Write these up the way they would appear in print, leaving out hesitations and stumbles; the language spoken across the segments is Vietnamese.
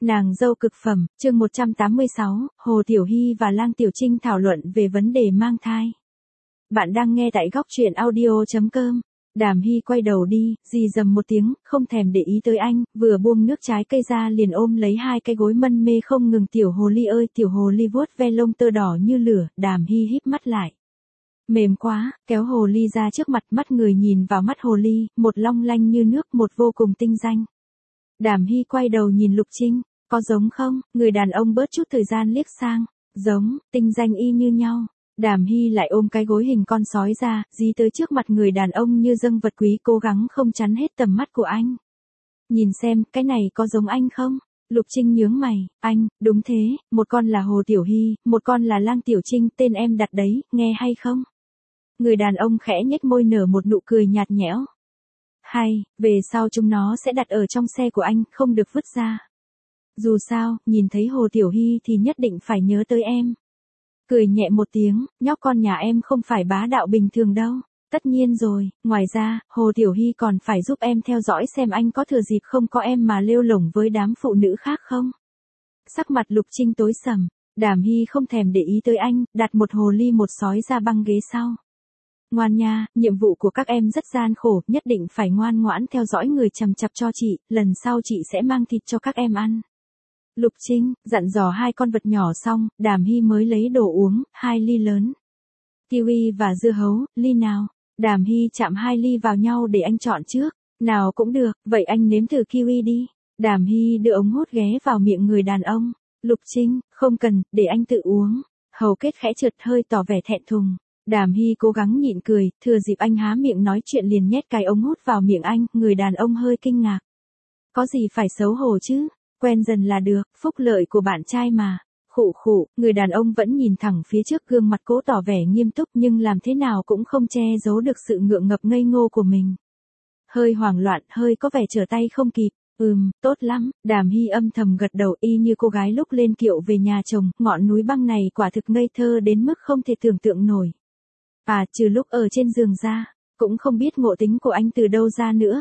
Nàng dâu cực phẩm, chương 186, Hồ Tiểu Hy và Lang Tiểu Trinh thảo luận về vấn đề mang thai. Bạn đang nghe tại góc truyện audio.com. Đàm Hy quay đầu đi, rì rầm một tiếng, không thèm để ý tới anh, vừa buông nước trái cây ra liền ôm lấy hai cái gối mân mê không ngừng. Tiểu hồ ly ơi, tiểu hồ ly vuốt ve lông tơ đỏ như lửa. Đàm Hy híp mắt lại. Mềm quá, kéo hồ ly ra trước mặt, mắt người nhìn vào mắt hồ ly, một long lanh như nước, một vô cùng tinh danh. Đàm Hy quay đầu nhìn Lục Trinh, có giống không? Người đàn ông bớt chút thời gian liếc sang, giống, tinh danh y như nhau. Đàm Hy lại ôm cái gối hình con sói ra, dí tới trước mặt người đàn ông như dâng vật quý, cố gắng không chắn hết tầm mắt của anh. Nhìn xem, cái này có giống anh không? Lục Trinh nhướng mày, anh, đúng thế, một con là Hồ Tiểu Hy, một con là Lang Tiểu Trinh, tên em đặt đấy, nghe hay không? Người đàn ông khẽ nhếch môi nở một nụ cười nhạt nhẽo. Hay, về sau chúng nó sẽ đặt ở trong xe của anh, không được vứt ra. Dù sao, nhìn thấy Hồ Tiểu Hy thì nhất định phải nhớ tới em. Cười nhẹ một tiếng, nhóc con nhà em không phải bá đạo bình thường đâu. Tất nhiên rồi, ngoài ra, Hồ Tiểu Hy còn phải giúp em theo dõi xem anh có thừa dịp không có em mà lêu lổng với đám phụ nữ khác không. Sắc mặt Lục Trinh tối sầm, Đàm Hy không thèm để ý tới anh, đặt một hồ ly một sói ra băng ghế sau. Ngoan nha, nhiệm vụ của các em rất gian khổ, nhất định phải ngoan ngoãn theo dõi người chằm chặp cho chị, lần sau chị sẽ mang thịt cho các em ăn. Lục Trinh, dặn dò hai con vật nhỏ xong, Đàm Hy mới lấy đồ uống, 2 ly lớn. Kiwi và dưa hấu, ly nào? Đàm Hy chạm 2 ly vào nhau để anh chọn trước. Nào cũng được, vậy anh nếm thử kiwi đi. Đàm Hy đưa ống hút ghé vào miệng người đàn ông. Lục Trinh, không cần, để anh tự uống. Hầu Kết khẽ trượt hơi tỏ vẻ thẹn thùng. Đàm Hy cố gắng nhịn cười, thừa dịp anh há miệng nói chuyện liền nhét cái ống hút vào miệng anh, người đàn ông hơi kinh ngạc. Có gì phải xấu hổ chứ, quen dần là được, phúc lợi của bạn trai mà. Khụ khụ, người đàn ông vẫn nhìn thẳng phía trước, gương mặt cố tỏ vẻ nghiêm túc nhưng làm thế nào cũng không che giấu được sự ngượng ngập ngây ngô của mình. Hơi hoảng loạn, hơi có vẻ trở tay không kịp. Tốt lắm, Đàm Hy âm thầm gật đầu, y như cô gái lúc lên kiệu về nhà chồng, ngọn núi băng này quả thực ngây thơ đến mức không thể tưởng tượng nổi. Trừ lúc ở trên giường ra, cũng không biết ngộ tính của anh từ đâu ra nữa.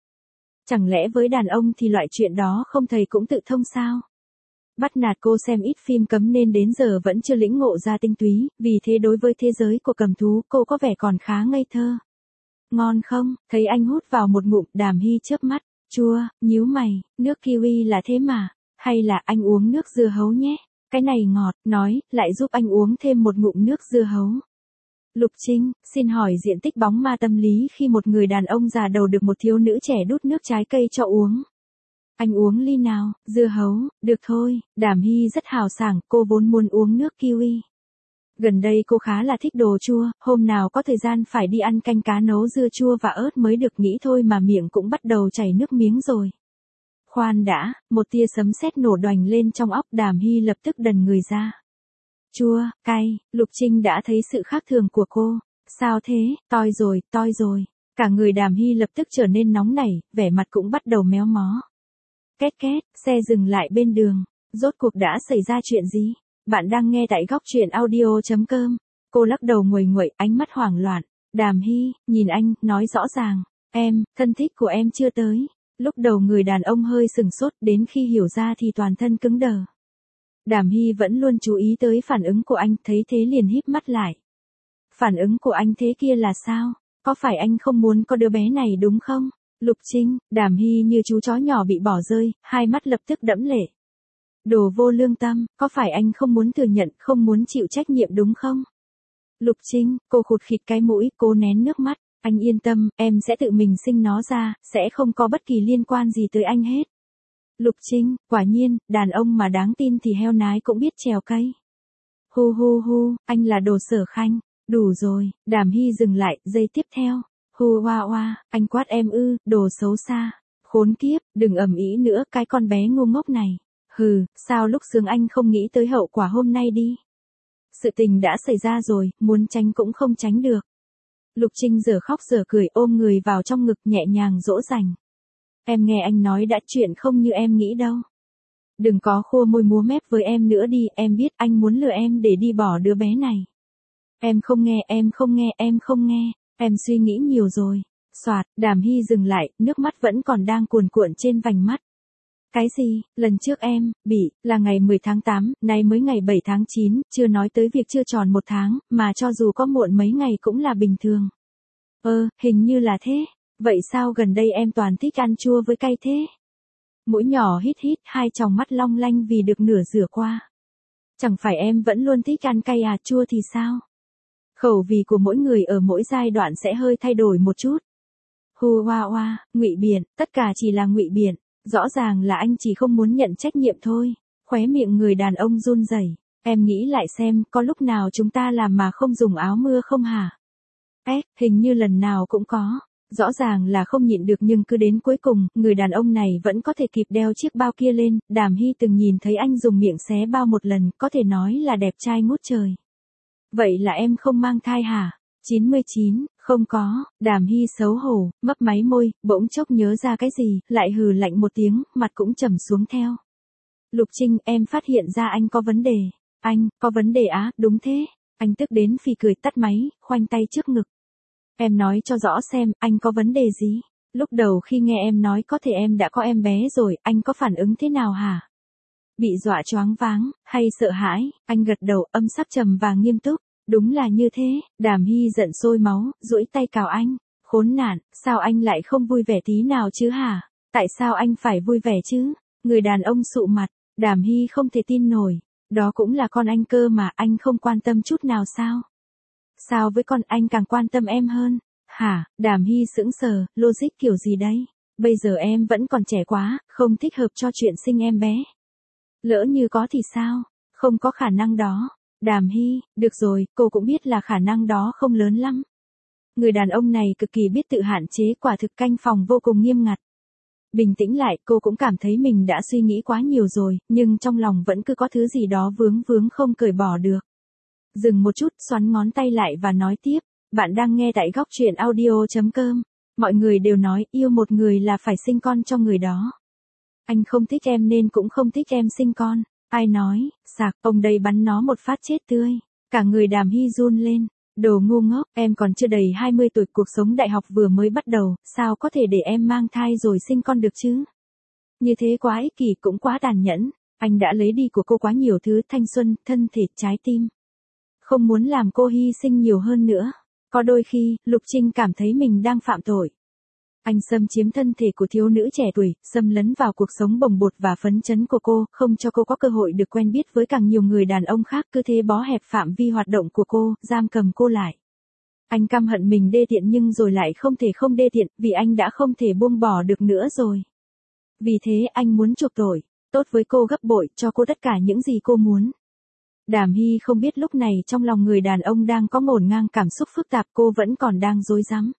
Chẳng lẽ với đàn ông thì loại chuyện đó không thầy cũng tự thông sao? Bắt nạt cô xem ít phim cấm nên đến giờ vẫn chưa lĩnh ngộ ra tinh túy, vì thế đối với thế giới của cầm thú cô có vẻ còn khá ngây thơ. Ngon không? Thấy anh hút vào một ngụm, Đàm Hy chớp mắt, chua, nhíu mày, nước kiwi là thế mà, hay là anh uống nước dưa hấu nhé, cái này ngọt, nói, lại giúp anh uống thêm một ngụm nước dưa hấu. Lục Trinh, xin hỏi diện tích bóng ma tâm lý khi một người đàn ông già đầu được một thiếu nữ trẻ đút nước trái cây cho uống. Anh uống ly nào? Dưa hấu, được thôi. Đàm Hy rất hào sảng, cô vốn muốn uống nước kiwi. Gần đây cô khá là thích đồ chua, hôm nào có thời gian phải đi ăn canh cá nấu dưa chua và ớt mới được, nghĩ thôi mà miệng cũng bắt đầu chảy nước miếng rồi. Khoan đã, một tia sấm sét nổ đoành lên trong óc Đàm Hy lập tức đần người ra. Chua, cay, Lục Trinh đã thấy sự khác thường của cô. Sao thế, toi rồi. Cả người Đàm Hy lập tức trở nên nóng nảy, vẻ mặt cũng bắt đầu méo mó. Két két, xe dừng lại bên đường. Rốt cuộc đã xảy ra chuyện gì? Bạn đang nghe tại góc truyện audio.com. Cô lắc đầu nguầy nguậy, ánh mắt hoảng loạn. Đàm Hy, nhìn anh, nói rõ ràng. Em, thân thích của em chưa tới. Lúc đầu người đàn ông hơi sừng sốt, đến khi hiểu ra thì toàn thân cứng đờ. Đàm Hy vẫn luôn chú ý tới phản ứng của anh, thấy thế liền híp mắt lại. Phản ứng của anh thế kia là sao? Có phải anh không muốn có đứa bé này đúng không? Lục Trinh, Đàm Hy như chú chó nhỏ bị bỏ rơi, hai mắt lập tức đẫm lệ. Đồ vô lương tâm, có phải anh không muốn thừa nhận, không muốn chịu trách nhiệm đúng không? Lục Trinh, cô khụt khịt cái mũi, cố nén nước mắt. Anh yên tâm, em sẽ tự mình sinh nó ra, sẽ không có bất kỳ liên quan gì tới anh hết. Lục Trinh, quả nhiên, đàn ông mà đáng tin thì heo nái cũng biết trèo cây. Hu, anh là đồ Sở Khanh. Đủ rồi, Đàm Hy dừng lại, giây tiếp theo. Hoa, anh quát em đồ xấu xa. Khốn kiếp, đừng ầm ĩ nữa, cái con bé ngu ngốc này. Sao lúc sướng anh không nghĩ tới hậu quả hôm nay đi. Sự tình đã xảy ra rồi, muốn tránh cũng không tránh được. Lục Trinh giờ khóc giờ cười, ôm người vào trong ngực nhẹ nhàng dỗ dành. Em nghe anh nói đã, chuyện không như em nghĩ đâu. Đừng có khua môi múa mép với em nữa đi, em biết anh muốn lừa em để đi bỏ đứa bé này. Em không nghe, em suy nghĩ nhiều rồi. Soạt, Đàm Hy dừng lại, nước mắt vẫn còn đang cuồn cuộn trên vành mắt. Cái gì, lần trước em, bị, là ngày 10 tháng 8, nay mới ngày 7 tháng 9, chưa nói tới việc chưa tròn 1 tháng, mà cho dù có muộn mấy ngày cũng là bình thường. Hình như là thế. Vậy sao gần đây em toàn thích ăn chua với cay thế? Mũi nhỏ hít hít, hai tròng mắt long lanh vì được nửa rửa qua. Chẳng phải em vẫn luôn thích ăn cay à, chua thì sao? Khẩu vị của mỗi người ở mỗi giai đoạn sẽ hơi thay đổi một chút. Hù hoa hoa, ngụy biện, tất cả chỉ là ngụy biện. Rõ ràng là anh chỉ không muốn nhận trách nhiệm thôi. Khóe miệng người đàn ông run rẩy. Em nghĩ lại xem, có lúc nào chúng ta làm mà không dùng áo mưa không hả? Hình như lần nào cũng có. Rõ ràng là không nhịn được nhưng cứ đến cuối cùng, người đàn ông này vẫn có thể kịp đeo chiếc bao kia lên. Đàm Hy từng nhìn thấy anh dùng miệng xé bao một lần, có thể nói là đẹp trai ngút trời. Vậy là em không mang thai hả? 99, không có. Đàm Hy xấu hổ, mấp máy môi, bỗng chốc nhớ ra cái gì, lại hừ lạnh một tiếng, mặt cũng trầm xuống theo. Lục Trinh, em phát hiện ra anh có vấn đề. Anh, có vấn đề á, đúng thế. Anh tức đến phì cười, tắt máy, khoanh tay trước ngực. Em nói cho rõ xem, anh có vấn đề gì? Lúc đầu khi nghe em nói có thể em đã có em bé rồi, anh có phản ứng thế nào hả? Bị dọa choáng váng, hay sợ hãi? Anh gật đầu, âm sắc trầm và nghiêm túc. Đúng là như thế. Đàm Hy giận sôi máu, duỗi tay cào anh. Khốn nạn, sao anh lại không vui vẻ tí nào chứ hả? Tại sao anh phải vui vẻ chứ? Người đàn ông sụ mặt. Đàm Hy không thể tin nổi. Đó cũng là con anh cơ mà, anh không quan tâm chút nào sao? Sao với con anh càng quan tâm em hơn? Hả? Đàm Hy sững sờ, logic kiểu gì đấy? Bây giờ em vẫn còn trẻ quá, không thích hợp cho chuyện sinh em bé. Lỡ như có thì sao? Không có khả năng đó. Đàm Hy, được rồi, cô cũng biết là khả năng đó không lớn lắm. Người đàn ông này cực kỳ biết tự hạn chế, quả thực canh phòng vô cùng nghiêm ngặt. Bình tĩnh lại, cô cũng cảm thấy mình đã suy nghĩ quá nhiều rồi, nhưng trong lòng vẫn cứ có thứ gì đó vướng vướng không cởi bỏ được. Dừng một chút, xoắn ngón tay lại và nói tiếp, bạn đang nghe tại góc truyện audio.com. Mọi người đều nói yêu một người là phải sinh con cho người đó. Anh không thích em nên cũng không thích em sinh con. Ai nói, sạc, ông đây bắn nó một phát chết tươi. Cả người Đàm Hy run lên. Đồ ngu ngốc, em còn chưa đầy 20 tuổi, cuộc sống đại học vừa mới bắt đầu, sao có thể để em mang thai rồi sinh con được chứ? Như thế quá ích kỷ, cũng quá tàn nhẫn. Anh đã lấy đi của cô quá nhiều thứ, thanh xuân, thân thể, trái tim. Không muốn làm cô hy sinh nhiều hơn nữa. Có đôi khi, Lục Trinh cảm thấy mình đang phạm tội. Anh xâm chiếm thân thể của thiếu nữ trẻ tuổi, xâm lấn vào cuộc sống bồng bột và phấn chấn của cô, không cho cô có cơ hội được quen biết với càng nhiều người đàn ông khác, cứ thế bó hẹp phạm vi hoạt động của cô, giam cầm cô lại. Anh căm hận mình đê tiện nhưng rồi lại không thể không đê tiện, vì anh đã không thể buông bỏ được nữa rồi. Vì thế anh muốn chuộc tội, tốt với cô gấp bội, cho cô tất cả những gì cô muốn. Đàm Hy không biết lúc này trong lòng người đàn ông đang có ngổn ngang cảm xúc phức tạp, cô vẫn còn đang rối rắm.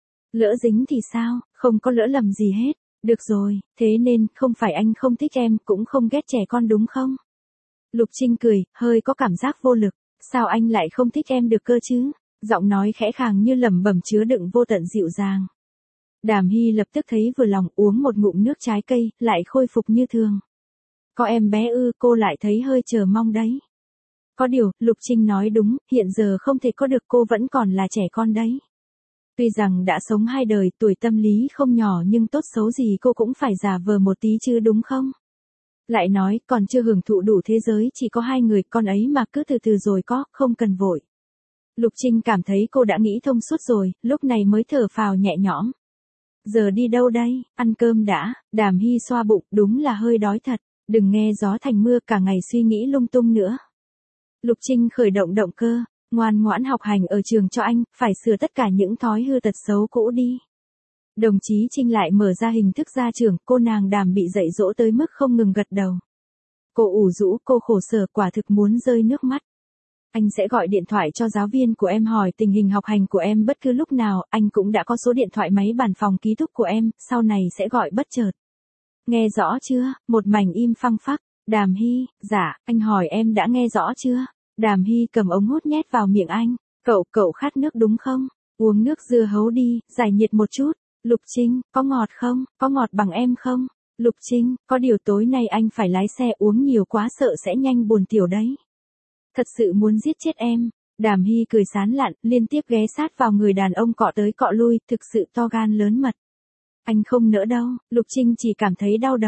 Lỡ dính thì sao, không có lỡ lầm gì hết. Được rồi, thế nên, không phải anh không thích em, cũng không ghét trẻ con đúng không? Lục Trinh cười, hơi có cảm giác vô lực. Sao anh lại không thích em được cơ chứ? Giọng nói khẽ khàng như lẩm bẩm chứa đựng vô tận dịu dàng. Đàm Hy lập tức thấy vừa lòng, uống một ngụm nước trái cây, lại khôi phục như thường. Có em bé ư, cô lại thấy hơi chờ mong đấy. Có điều, Lục Trinh nói đúng, hiện giờ không thể có được, cô vẫn còn là trẻ con đấy. Tuy rằng đã sống 2 đời, tuổi tâm lý không nhỏ nhưng tốt xấu gì cô cũng phải giả vờ một tí chứ đúng không? Lại nói, còn chưa hưởng thụ đủ thế giới, chỉ có 2 người, con ấy mà cứ từ từ rồi có, không cần vội. Lục Trinh cảm thấy cô đã nghĩ thông suốt rồi, lúc này mới thở phào nhẹ nhõm. Giờ đi đâu đây, ăn cơm đã. Đàm Hy xoa bụng, đúng là hơi đói thật, đừng nghe gió thành mưa cả ngày suy nghĩ lung tung nữa. Lục Trinh khởi động động cơ, ngoan ngoãn học hành ở trường cho anh, phải sửa tất cả những thói hư tật xấu cũ đi. Đồng chí Trinh lại mở ra hình thức ra trường, cô nàng Đàm bị dạy dỗ tới mức không ngừng gật đầu. Cô ủ rũ, cô khổ sở, quả thực muốn rơi nước mắt. Anh sẽ gọi điện thoại cho giáo viên của em hỏi tình hình học hành của em bất cứ lúc nào, anh cũng đã có số điện thoại máy bàn phòng ký túc của em, sau này sẽ gọi bất chợt. Nghe rõ chưa? Một mảnh im phăng phắc. Đàm Hy, dạ, anh hỏi em đã nghe rõ chưa? Đàm Hy cầm ống hút nhét vào miệng anh. Cậu khát nước đúng không? Uống nước dưa hấu đi, giải nhiệt một chút. Lục Trinh, có ngọt không? Có ngọt bằng em không? Lục Trinh, có điều tối nay anh phải lái xe, uống nhiều quá sợ sẽ nhanh buồn tiểu đấy. Thật sự muốn giết chết em. Đàm Hy cười sán lạn, liên tiếp ghé sát vào người đàn ông cọ tới cọ lui, thực sự to gan lớn mật. Anh không nỡ đâu, Lục Trinh chỉ cảm thấy đau đầu.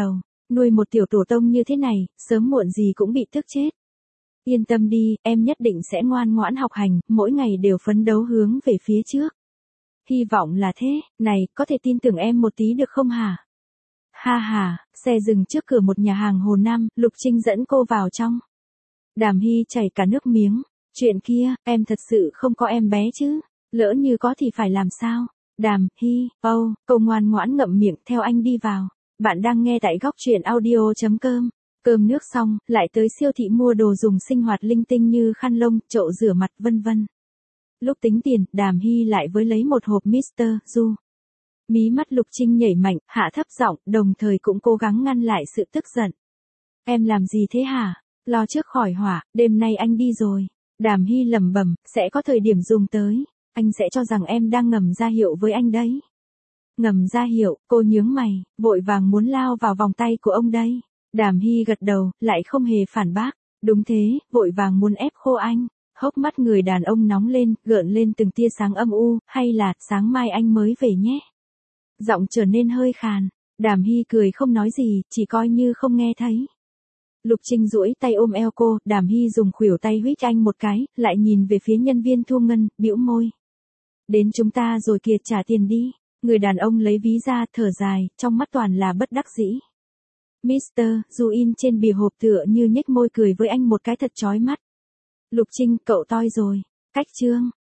Nuôi một tiểu tổ tông như thế này, sớm muộn gì cũng bị tức chết. Yên tâm đi, em nhất định sẽ ngoan ngoãn học hành, mỗi ngày đều phấn đấu hướng về phía trước. Hy vọng là thế, này, có thể tin tưởng em một tí được không hả? Ha ha, xe dừng trước cửa một nhà hàng Hồ Nam, Lục Trinh dẫn cô vào trong. Đàm Hy chảy cả nước miếng. Chuyện kia, em thật sự không có em bé chứ? Lỡ như có thì phải làm sao? Đàm Hy, cô ngoan ngoãn ngậm miệng theo anh đi vào. Bạn đang nghe tại góc truyện audio.com. Cơm nước xong, lại tới siêu thị mua đồ dùng sinh hoạt linh tinh như khăn lông, chậu rửa mặt vân vân. Lúc tính tiền, Đàm Hy lại với lấy một hộp Mr. Du. Mí mắt Lục Trinh nhảy mạnh, hạ thấp giọng, đồng thời cũng cố gắng ngăn lại sự tức giận. Em làm gì thế hả? Lo trước khỏi hỏa, đêm nay anh đi rồi. Đàm Hy lẩm bẩm, sẽ có thời điểm dùng tới. Anh sẽ cho rằng em đang ngầm ra hiệu với anh đấy. Ngầm ra hiệu, cô nhướng mày, vội vàng muốn lao vào vòng tay của ông đây. Đàm Hy gật đầu, lại không hề phản bác. Đúng thế, vội vàng muốn ép khô anh. Hốc mắt người đàn ông nóng lên, gợn lên từng tia sáng âm u, hay là, sáng mai anh mới về nhé. Giọng trở nên hơi khàn. Đàm Hy cười không nói gì, chỉ coi như không nghe thấy. Lục Trinh duỗi tay ôm eo cô, Đàm Hy dùng khuỷu tay huých anh một cái, lại nhìn về phía nhân viên thu ngân, bĩu môi. Đến chúng ta rồi kìa, trả tiền đi. Người đàn ông lấy ví ra, thở dài, trong mắt toàn là bất đắc dĩ. Mr. Du in trên bìa hộp tựa như nhếch môi cười với anh một cái thật chói mắt. Lục Trinh, cậu toi rồi. Cách chương.